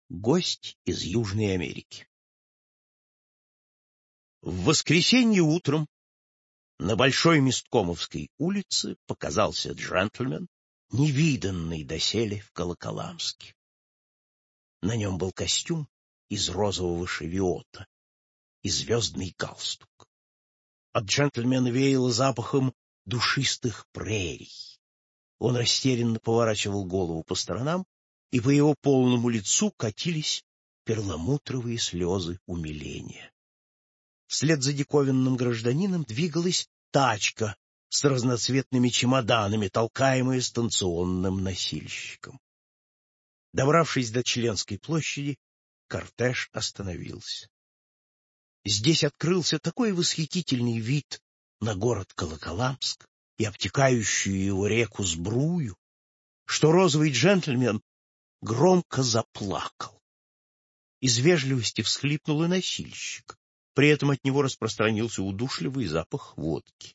Гость из Южной Америки. В воскресенье утром на Большой Месткомовской улице показался джентльмен, невиданный доселе в Колоколамске. На нем был костюм из розового шевиота и звездный галстук. От джентльмена веяло запахом душистых прерий. Он растерянно поворачивал голову по сторонам, и по его полному лицу катились перламутровые слезы умиления. Вслед за диковинным гражданином двигалась тачка с разноцветными чемоданами, толкаемая станционным носильщиком. Добравшись до Членской площади, кортеж остановился. Здесь открылся такой восхитительный вид на город Колоколамск и обтекающую его реку Сбрую, что розовый джентльмен громко заплакал. Из вежливости всхлипнул и носильщик. При этом от него распространился удушливый запах водки.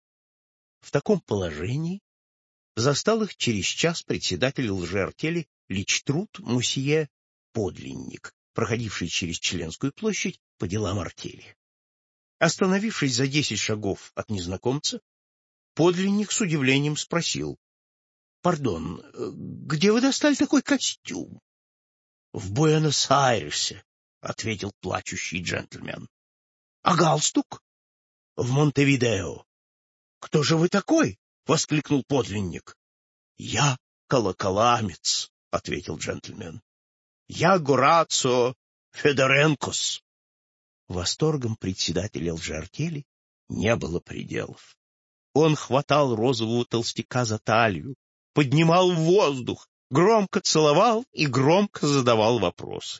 В таком положении застал их через час председатель лжеартели Личтрут мусье Подлинник, проходивший через Членскую площадь по делам артели. Остановившись за 10 шагов от незнакомца, Подлинник с удивлением спросил: «Пардон, где вы достали такой костюм?» «В Буэнос-Айресе», — ответил плачущий джентльмен. «А галстук?» «В Монтевидео». «Кто же вы такой?» — воскликнул подлинник. «Я колоколамец», — ответил джентльмен. «Я Горацио Федоренкос». Восторгом председателя лжеартели не было пределов. Он хватал розового толстяка за талию, поднимал в воздух, громко целовал и громко задавал вопросы.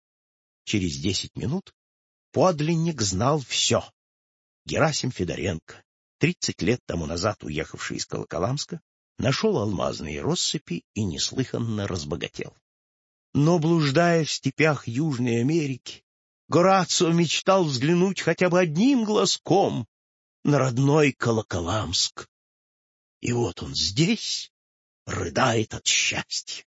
Через 10 минут подлинник знал все. Герасим Федоренко, 30 лет тому назад уехавший из Колоколамска, нашел алмазные россыпи и неслыханно разбогател. Но, блуждая в степях Южной Америки, Горацио мечтал взглянуть хотя бы одним глазком на родной Колоколамск. И вот он здесь рыдает от счастья.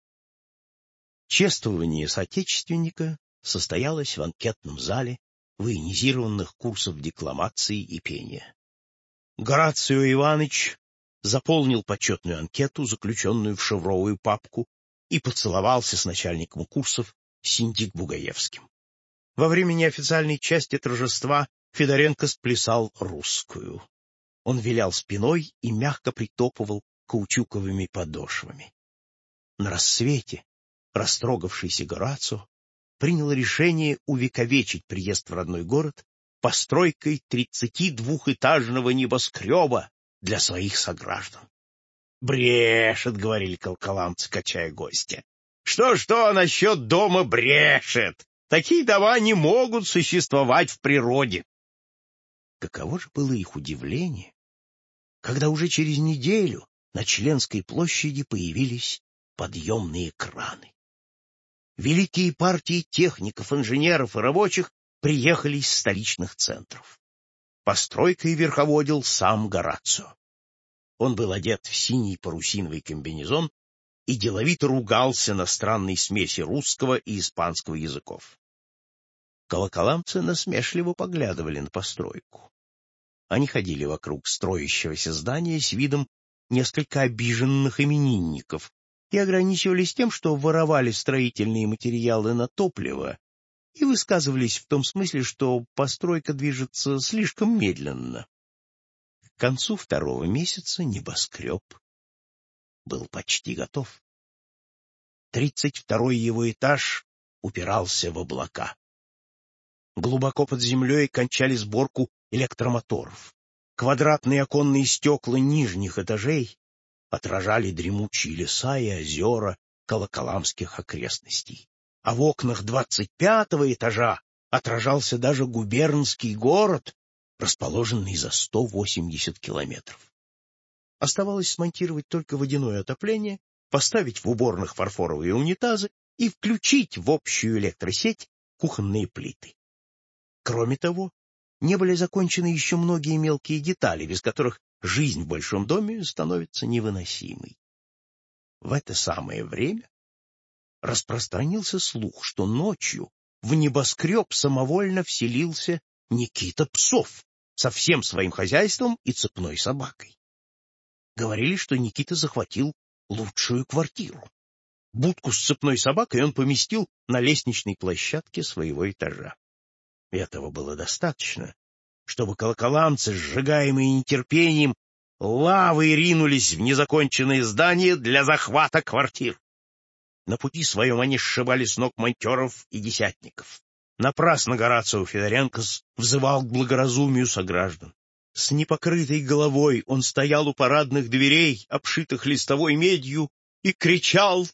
Чествование соотечественника состоялось в анкетном зале военизированных курсов декламации и пения. Горацио Иванович заполнил почетную анкету, заключенную в шевровую папку, и поцеловался с начальником курсов Синдик-Бугаевским. Во время неофициальной части торжества Федоренко сплясал русскую. Он вилял спиной и мягко притопывал каучуковыми подошвами. На рассвете растрогавшийся Горацио принял решение увековечить приезд в родной город постройкой 32-этажного небоскреба для своих сограждан. «Брешет», — говорили колоколамцы, качая гостя. «Что насчет дома брешет? Такие дома не могут существовать в природе». Каково же было их удивление, когда уже через неделю на Членской площади появились подъемные краны. Великие партии техников, инженеров и рабочих приехали из столичных центров. Постройкой верховодил сам Горацио. Он был одет в синий парусиновый комбинезон и деловито ругался на странной смеси русского и испанского языков. Колоколамцы насмешливо поглядывали на постройку. Они ходили вокруг строящегося здания с видом несколько обиженных именинников и ограничивались тем, что воровали строительные материалы на топливо и высказывались в том смысле, что постройка движется слишком медленно. К концу 2-го месяца небоскреб был почти готов. 32-й его этаж упирался в облака. Глубоко под землей кончали сборку электромоторов. Квадратные оконные стекла нижних этажей отражали дремучие леса и озера колоколамских окрестностей. А в окнах 25-го этажа отражался даже губернский город, расположенный за 180 километров. Оставалось смонтировать только водяное отопление, поставить в уборных фарфоровые унитазы и включить в общую электросеть кухонные плиты. Кроме того, не были закончены еще многие мелкие детали, без которых жизнь в большом доме становится невыносимой. В это самое время распространился слух, что ночью в небоскреб самовольно вселился Никита Псов со всем своим хозяйством и цепной собакой. Говорили, что Никита захватил лучшую квартиру. Будку с цепной собакой он поместил на лестничной площадке своего этажа. Этого было достаточно, чтобы колоколамцы, сжигаемые нетерпением, лавой ринулись в незаконченные здания для захвата квартир. На пути своем они сшибали с ног монтеров и десятников. Напрасно Горацио Федоренкос взывал к благоразумию сограждан. С непокрытой головой он стоял у парадных дверей, обшитых листовой медью, и кричал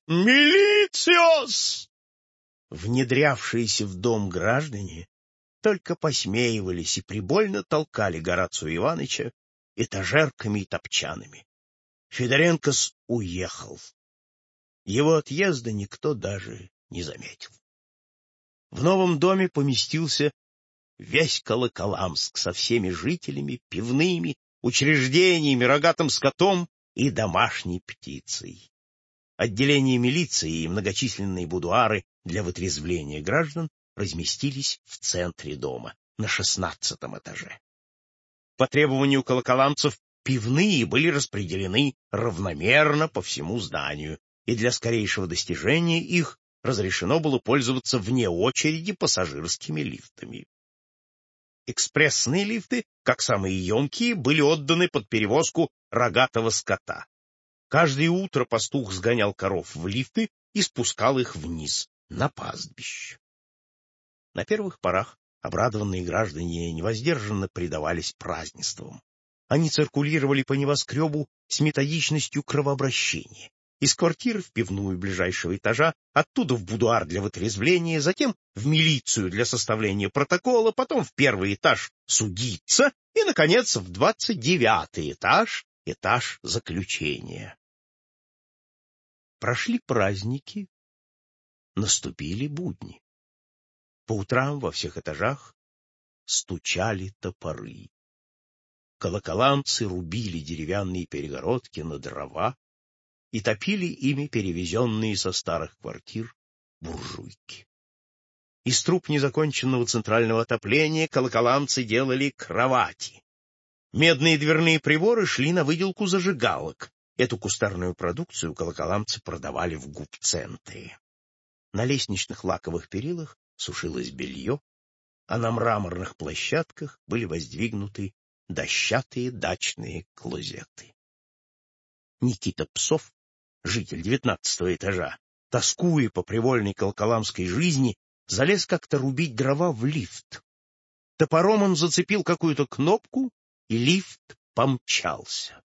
«Милициос!». Внедрявшиеся в дом граждане только посмеивались и прибольно толкали Горацио Иваныча этажерками и топчанами. Федоренкос уехал. Его отъезда никто даже не заметил. В новом доме поместился весь Колоколамск со всеми жителями, пивными, учреждениями, рогатым скотом и домашней птицей. Отделение милиции и многочисленные будуары для вытрезвления граждан разместились в центре дома, на 16-м этаже. По требованию колоколамцев пивные были распределены равномерно по всему зданию, и для скорейшего достижения их разрешено было пользоваться вне очереди пассажирскими лифтами. Экспрессные лифты, как самые емкие, были отданы под перевозку рогатого скота. Каждое утро пастух сгонял коров в лифты и спускал их вниз, на пастбище. На первых порах обрадованные граждане невоздержанно предавались празднествам. Они циркулировали по небоскребу с методичностью кровообращения. Из квартиры в пивную ближайшего этажа, оттуда в будуар для вытрезвления, затем в милицию для составления протокола, потом в первый этаж судиться и, наконец, в 29-й этаж, этаж заключения. Прошли праздники, наступили будни. По утрам во всех этажах стучали топоры. Колоколамцы рубили деревянные перегородки на дрова и топили ими перевезенные со старых квартир буржуйки. Из труб незаконченного центрального отопления колоколамцы делали кровати. Медные дверные приборы шли на выделку зажигалок. Эту кустарную продукцию колоколамцы продавали в губцентре. На лестничных лаковых перилах сушилось белье, а на мраморных площадках были воздвигнуты дощатые дачные клозеты. Никита Псов, житель 19-го этажа, тоскуя по привольной колоколамской жизни, залез как-то рубить дрова в лифт. Топором он зацепил какую-то кнопку, и лифт помчался.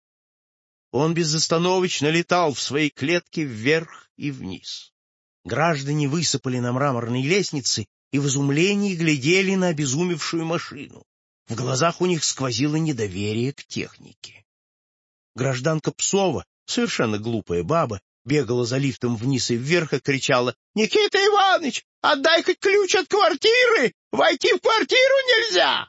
Он безостановочно летал в своей клетке вверх и вниз. Граждане высыпали на мраморные лестницы и в изумлении глядели на обезумевшую машину. В глазах у них сквозило недоверие к технике. Гражданка Псова, совершенно глупая баба, бегала за лифтом вниз и вверх и кричала: «Никита Иванович, отдай хоть ключ от квартиры! Войти в квартиру нельзя!»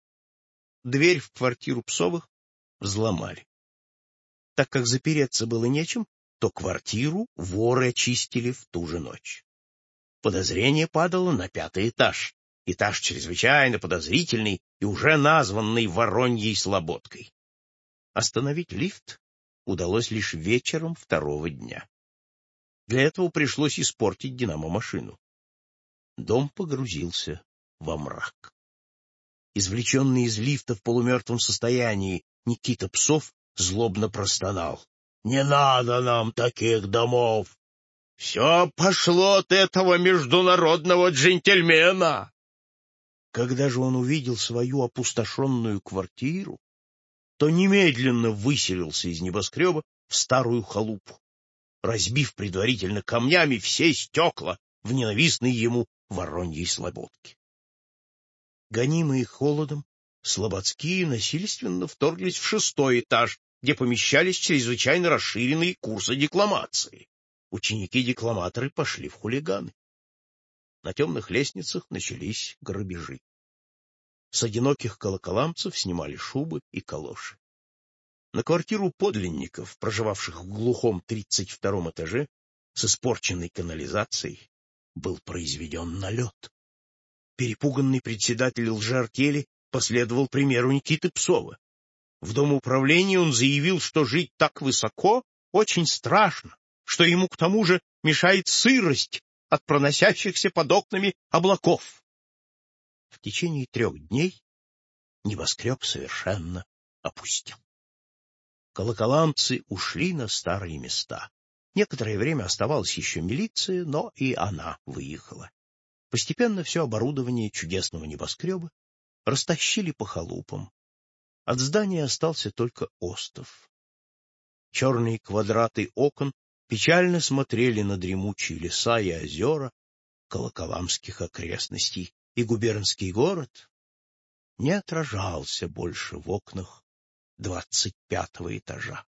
Дверь в квартиру Псовых взломали. Так как запереться было нечем, то квартиру воры очистили в ту же ночь. Подозрение падало на 5-й этаж, этаж чрезвычайно подозрительный и уже названный Вороньей Слободкой. Остановить лифт удалось лишь вечером 2-го дня. Для этого пришлось испортить динамо-машину. Дом погрузился во мрак. Извлеченный из лифта в полумертвом состоянии Никита Псов злобно простонал: «Не надо нам таких домов! Все пошло от этого международного джентльмена!» Когда же он увидел свою опустошенную квартиру, то немедленно выселился из небоскреба в старую халупу, разбив предварительно камнями все стекла в ненавистной ему Вороньей Слободке. Гонимые холодом, слободские насильственно вторглись в 6-й этаж, где помещались чрезвычайно расширенные курсы декламации. Ученики-декламаторы пошли в хулиганы. На темных лестницах начались грабежи. С одиноких колоколамцев снимали шубы и калоши. На квартиру подлинников, проживавших в глухом 32-м этаже, с испорченной канализацией, был произведен налет. Перепуганный председатель лжеартели последовал примеру Никиты Псова. В Домуправлении он заявил, что жить так высоко очень страшно, что ему к тому же мешает сырость от проносящихся под окнами облаков. В течение 3 дней небоскреб совершенно опустел. Колоколамцы ушли на старые места. Некоторое время оставалась еще милиция, но и она выехала. Постепенно все оборудование чудесного небоскреба растащили по халупам. От здания остался только остов. Черные квадраты окон печально смотрели на дремучие леса и озера колоколамских окрестностей, и губернский город не отражался больше в окнах 25-го этажа.